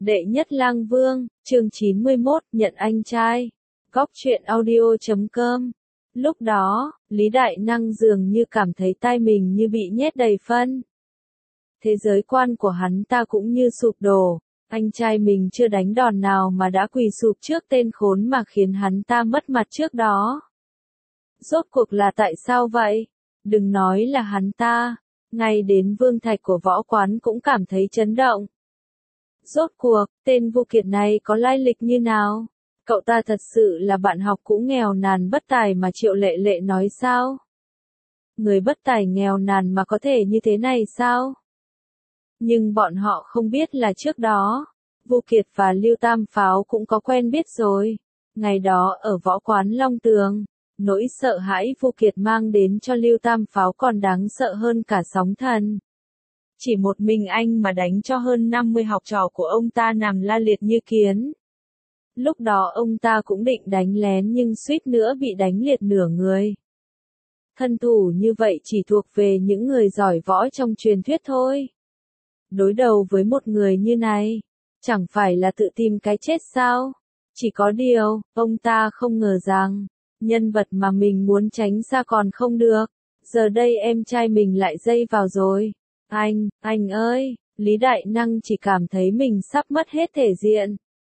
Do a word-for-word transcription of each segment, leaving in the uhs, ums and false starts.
Đệ nhất lang vương, chương chín mươi mốt, nhận anh trai. Góc truyện audio chấm com. Lúc đó, Lý Đại Năng dường như cảm thấy tai mình như bị nhét đầy phân. Thế giới quan của hắn ta cũng như sụp đổ, anh trai mình chưa đánh đòn nào mà đã quỳ sụp trước tên khốn mà khiến hắn ta mất mặt trước đó. Rốt cuộc là tại sao vậy? Đừng nói là hắn ta, ngay đến Vương Thạch của võ quán cũng cảm thấy chấn động. Rốt cuộc, tên Vu Kiệt này có lai lịch như nào? Cậu ta thật sự là bạn học cũ nghèo nàn bất tài mà Triệu Lệ Lệ nói sao? Người bất tài nghèo nàn mà có thể như thế này sao? Nhưng bọn họ không biết là trước đó, Vu Kiệt và Lưu Tam Pháo cũng có quen biết rồi. Ngày đó ở võ quán Long Tường, nỗi sợ hãi Vu Kiệt mang đến cho Lưu Tam Pháo còn đáng sợ hơn cả sóng thần. Chỉ một mình anh mà đánh cho hơn năm mươi học trò của ông ta nằm la liệt như kiến. Lúc đó ông ta cũng định đánh lén nhưng suýt nữa bị đánh liệt nửa người. Thân thủ như vậy chỉ thuộc về những người giỏi võ trong truyền thuyết thôi. Đối đầu với một người như này, chẳng phải là tự tìm cái chết sao? Chỉ có điều, ông ta không ngờ rằng, nhân vật mà mình muốn tránh xa còn không được. Giờ đây em trai mình lại dây vào rồi. Anh, anh ơi, Lý Đại Năng chỉ cảm thấy mình sắp mất hết thể diện.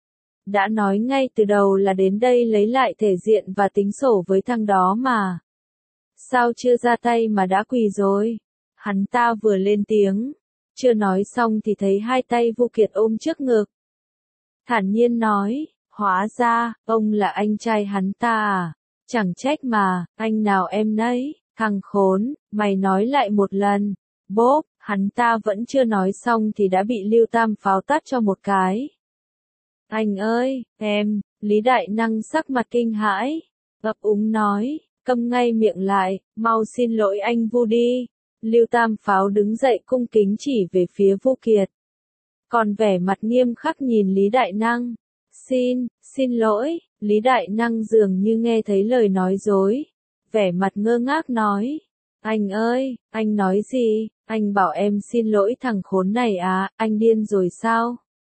Đã nói ngay từ đầu là đến đây lấy lại thể diện và tính sổ với thằng đó mà. Sao chưa ra tay mà đã quỳ rồi? Hắn ta vừa lên tiếng, chưa nói xong thì thấy hai tay Vu Kiệt ôm trước ngực. Thản nhiên nói, hóa ra, ông là anh trai hắn ta à? Chẳng trách mà, anh nào em nấy, thằng khốn, mày nói lại một lần. Bốp, hắn ta vẫn chưa nói xong thì đã bị Lưu Tam Pháo tát cho một cái. Anh ơi, em, Lý Đại Năng sắc mặt kinh hãi, ấp úng nói, câm ngay miệng lại, mau xin lỗi anh Vu đi. Lưu Tam Pháo đứng dậy cung kính chỉ về phía Vu Kiệt. Còn vẻ mặt nghiêm khắc nhìn Lý Đại Năng. Xin, xin lỗi, Lý Đại Năng dường như nghe thấy lời nói dối. Vẻ mặt ngơ ngác nói. Anh ơi, anh nói gì? Anh bảo em xin lỗi thằng khốn này à, anh điên rồi sao?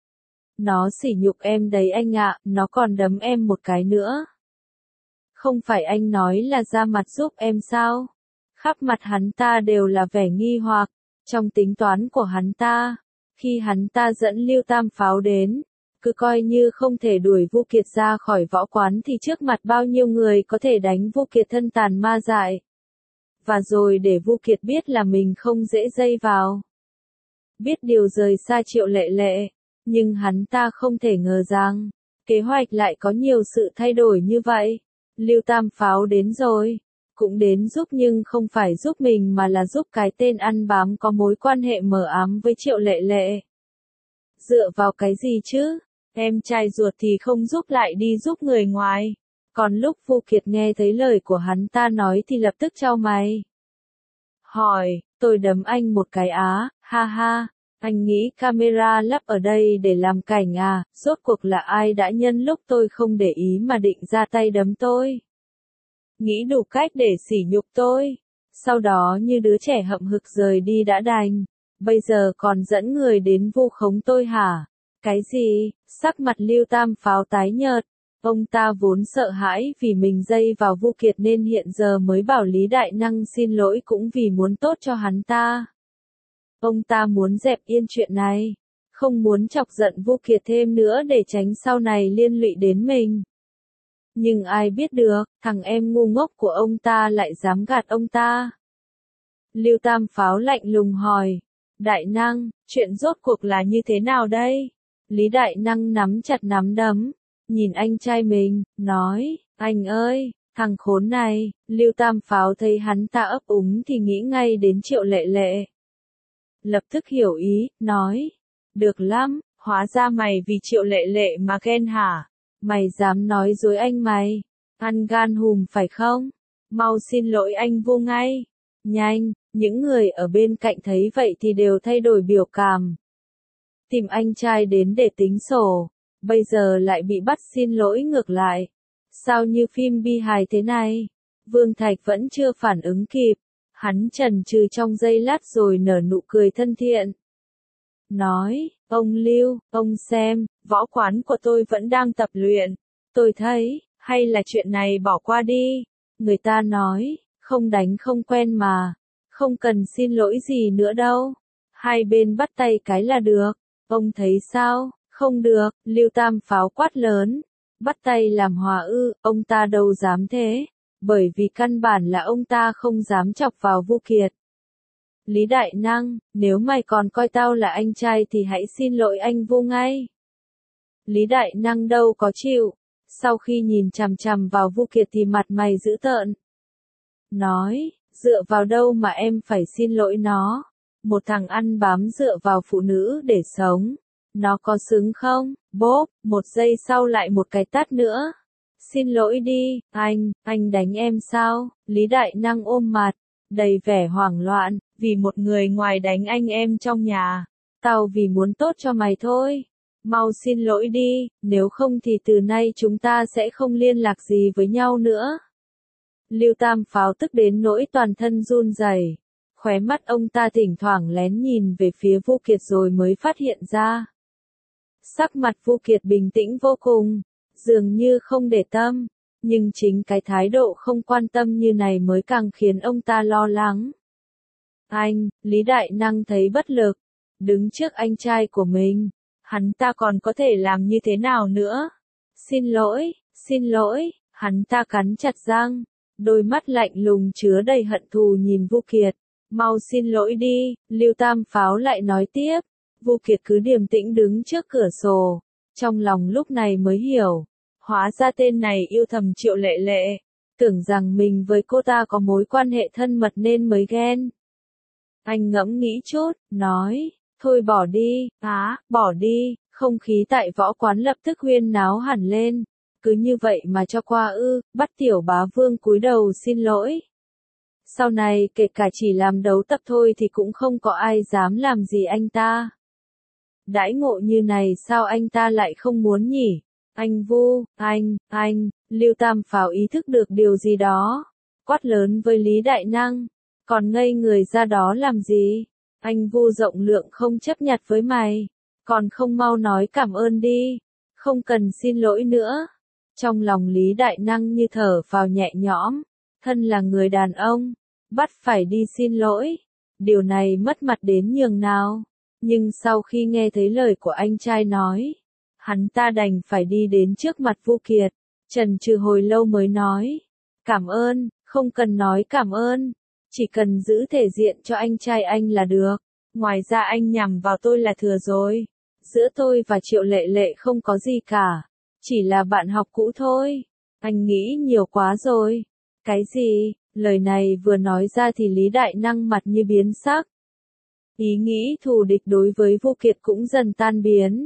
Nó sỉ nhục em đấy anh ạ, nó còn đấm em một cái nữa. Không phải anh nói là ra mặt giúp em sao? Khắp mặt hắn ta đều là vẻ nghi hoặc, trong tính toán của hắn ta. Khi hắn ta dẫn Lưu Tam Pháo đến, cứ coi như không thể đuổi Vu Kiệt ra khỏi võ quán thì trước mặt bao nhiêu người có thể đánh Vu Kiệt thân tàn ma dại. Và rồi để Vu Kiệt biết là mình không dễ dây vào. Biết điều rời xa Triệu Lệ Lệ, nhưng hắn ta không thể ngờ rằng, kế hoạch lại có nhiều sự thay đổi như vậy. Lưu Tam Pháo đến rồi, cũng đến giúp nhưng không phải giúp mình mà là giúp cái tên ăn bám có mối quan hệ mờ ám với Triệu Lệ Lệ. Dựa vào cái gì chứ? Em trai ruột thì không giúp lại đi giúp người ngoài. Còn lúc Vu Kiệt nghe thấy lời của hắn ta nói thì lập tức chau mày. Hỏi, tôi đấm anh một cái á, ha ha, anh nghĩ camera lắp ở đây để làm cảnh à, rốt cuộc là ai đã nhân lúc tôi không để ý mà định ra tay đấm tôi? Nghĩ đủ cách để sỉ nhục tôi, sau đó như đứa trẻ hậm hực rời đi đã đành, bây giờ còn dẫn người đến vu khống tôi hả? Cái gì? Sắc mặt Lưu Tam Pháo tái nhợt. Ông ta vốn sợ hãi vì mình dây vào Vu Kiệt nên hiện giờ mới bảo Lý Đại Năng xin lỗi cũng vì muốn tốt cho hắn ta. Ông ta muốn dẹp yên chuyện này, không muốn chọc giận Vu Kiệt thêm nữa để tránh sau này liên lụy đến mình. Nhưng ai biết được, thằng em ngu ngốc của ông ta lại dám gạt ông ta. Lưu Tam Pháo lạnh lùng hỏi, Đại Năng, chuyện rốt cuộc là như thế nào đây? Lý Đại Năng nắm chặt nắm đấm. Nhìn anh trai mình, nói, anh ơi, thằng khốn này. Lưu Tam Pháo thấy hắn ta ấp úng thì nghĩ ngay đến Triệu Lệ Lệ. Lập tức hiểu ý, nói, được lắm, hóa ra mày vì Triệu Lệ Lệ mà ghen hả? Mày dám nói dối anh mày, ăn gan hùm phải không? Mau xin lỗi anh Vu ngay. Nhanh, những người ở bên cạnh thấy vậy thì đều thay đổi biểu cảm. Tìm anh trai đến để tính sổ. Bây giờ lại bị bắt xin lỗi ngược lại. Sao như phim bi hài thế này? Vương Thạch vẫn chưa phản ứng kịp. Hắn chần chừ trong giây lát rồi nở nụ cười thân thiện. Nói, Ông Lưu, ông xem, võ quán của tôi vẫn đang tập luyện. Tôi thấy, hay là chuyện này bỏ qua đi. Người ta nói, không đánh không quen mà. Không cần xin lỗi gì nữa đâu. Hai bên bắt tay cái là được. Ông thấy sao? Không được, Lưu Tam Pháo quát lớn. Bắt tay làm hòa ư, ông ta đâu dám thế. Bởi vì căn bản là ông ta không dám chọc vào Vu Kiệt. Lý Đại Năng, nếu mày còn coi tao là anh trai thì hãy xin lỗi anh Vu ngay. Lý Đại Năng đâu có chịu. Sau khi nhìn chằm chằm vào Vu Kiệt thì mặt mày dữ tợn. Nói, dựa vào đâu mà em phải xin lỗi nó? Một thằng ăn bám dựa vào phụ nữ để sống. Nó có xứng không? Bốp, một giây sau lại một cái tát nữa. Xin lỗi đi, anh, anh đánh em sao? Lý Đại Năng ôm mặt, đầy vẻ hoảng loạn, vì một người ngoài đánh anh em trong nhà. Tao vì muốn tốt cho mày thôi. Mau xin lỗi đi, nếu không thì từ nay chúng ta sẽ không liên lạc gì với nhau nữa. Lưu Tam Pháo tức đến nỗi toàn thân run rẩy. Khóe mắt ông ta thỉnh thoảng lén nhìn về phía Vu Kiệt rồi mới phát hiện ra. Sắc mặt Vu Kiệt bình tĩnh vô cùng, dường như không để tâm, nhưng chính cái thái độ không quan tâm như này mới càng khiến ông ta lo lắng. Anh, Lý Đại Năng thấy bất lực, đứng trước anh trai của mình, hắn ta còn có thể làm như thế nào nữa? Xin lỗi, xin lỗi, hắn ta cắn chặt răng, đôi mắt lạnh lùng chứa đầy hận thù nhìn Vu Kiệt. Mau xin lỗi đi, Lưu Tam Pháo lại nói tiếp. Vu Kiệt cứ điềm tĩnh đứng trước cửa sổ, trong lòng lúc này mới hiểu, hóa ra tên này yêu thầm Triệu Lệ Lệ, tưởng rằng mình với cô ta có mối quan hệ thân mật nên mới ghen. Anh ngẫm nghĩ chút, nói, thôi bỏ đi, á, bỏ đi, không khí tại võ quán lập tức huyên náo hẳn lên, cứ như vậy mà cho qua ư, bắt Tiểu Bá Vương cúi đầu xin lỗi. Sau này kể cả chỉ làm đấu tập thôi thì cũng không có ai dám làm gì anh ta. Đãi ngộ như này sao anh ta lại không muốn nhỉ? Anh Vu, anh, anh, Lưu Tam Pháo ý thức được điều gì đó. Quát lớn với Lý Đại Năng. Còn ngây người ra đó làm gì? Anh Vu rộng lượng không chấp nhặt với mày. Còn không mau nói cảm ơn đi. Không cần xin lỗi nữa. Trong lòng Lý Đại Năng như thở phào nhẹ nhõm. Thân là người đàn ông. Bắt phải đi xin lỗi. Điều này mất mặt đến nhường nào. Nhưng sau khi nghe thấy lời của anh trai nói, hắn ta đành phải đi đến trước mặt Vu Kiệt, chần chừ hồi lâu mới nói, cảm ơn, không cần nói cảm ơn, chỉ cần giữ thể diện cho anh trai anh là được, ngoài ra anh nhằm vào tôi là thừa rồi, giữa tôi và Triệu Lệ Lệ không có gì cả, chỉ là bạn học cũ thôi, anh nghĩ nhiều quá rồi, cái gì, lời này vừa nói ra thì Lý Đại Năng mặt như biến sắc. Ý nghĩ thù địch đối với Vu Kiệt cũng dần tan biến.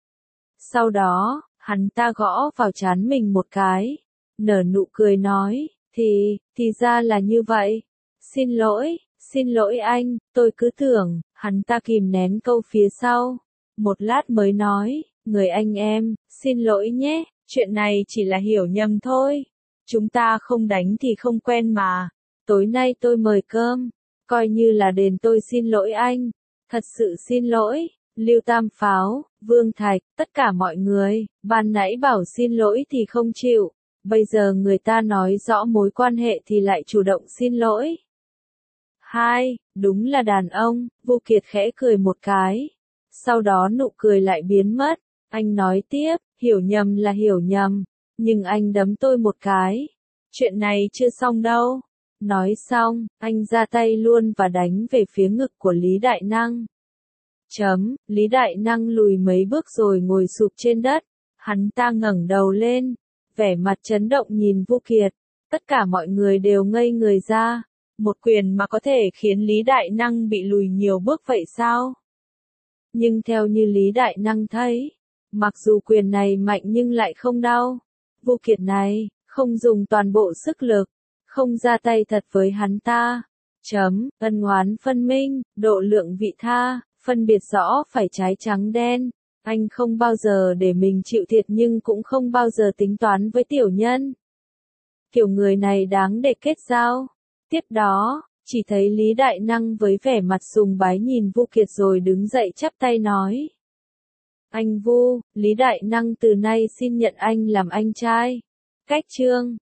Sau đó, hắn ta gõ vào trán mình một cái, nở nụ cười nói, thì, thì ra là như vậy. Xin lỗi, xin lỗi anh, tôi cứ tưởng, hắn ta kìm nén câu phía sau. Một lát mới nói, người anh em, xin lỗi nhé, chuyện này chỉ là hiểu nhầm thôi. Chúng ta không đánh thì không quen mà. Tối nay tôi mời cơm. Coi như là đền tôi xin lỗi anh. Thật sự xin lỗi. Lưu Tam Pháo, Vương Thạch, tất cả mọi người, ban nãy bảo xin lỗi thì không chịu. Bây giờ người ta nói rõ mối quan hệ thì lại chủ động xin lỗi. Hai, đúng là đàn ông, Vu Kiệt khẽ cười một cái. Sau đó nụ cười lại biến mất. Anh nói tiếp, hiểu nhầm là hiểu nhầm. Nhưng anh đấm tôi một cái. Chuyện này chưa xong đâu. Nói xong, anh ra tay luôn và đánh về phía ngực của Lý Đại Năng. Chấm, Lý Đại Năng lùi mấy bước rồi ngồi sụp trên đất. Hắn ta ngẩng đầu lên, vẻ mặt chấn động nhìn Vu Kiệt. Tất cả mọi người đều ngây người ra. Một quyền mà có thể khiến Lý Đại Năng bị lùi nhiều bước vậy sao? Nhưng theo như Lý Đại Năng thấy, mặc dù quyền này mạnh nhưng lại không đau. Vu Kiệt này, không dùng toàn bộ sức lực. Không ra tay thật với hắn ta. Chấm, ân oán phân minh, độ lượng vị tha, phân biệt rõ phải trái trắng đen. Anh không bao giờ để mình chịu thiệt nhưng cũng không bao giờ tính toán với tiểu nhân. Kiểu người này đáng để kết giao. Tiếp đó, chỉ thấy Lý Đại Năng với vẻ mặt sùng bái nhìn Vu Kiệt rồi đứng dậy chắp tay nói. Anh Vu, Lý Đại Năng từ nay xin nhận anh làm anh trai. Cách chương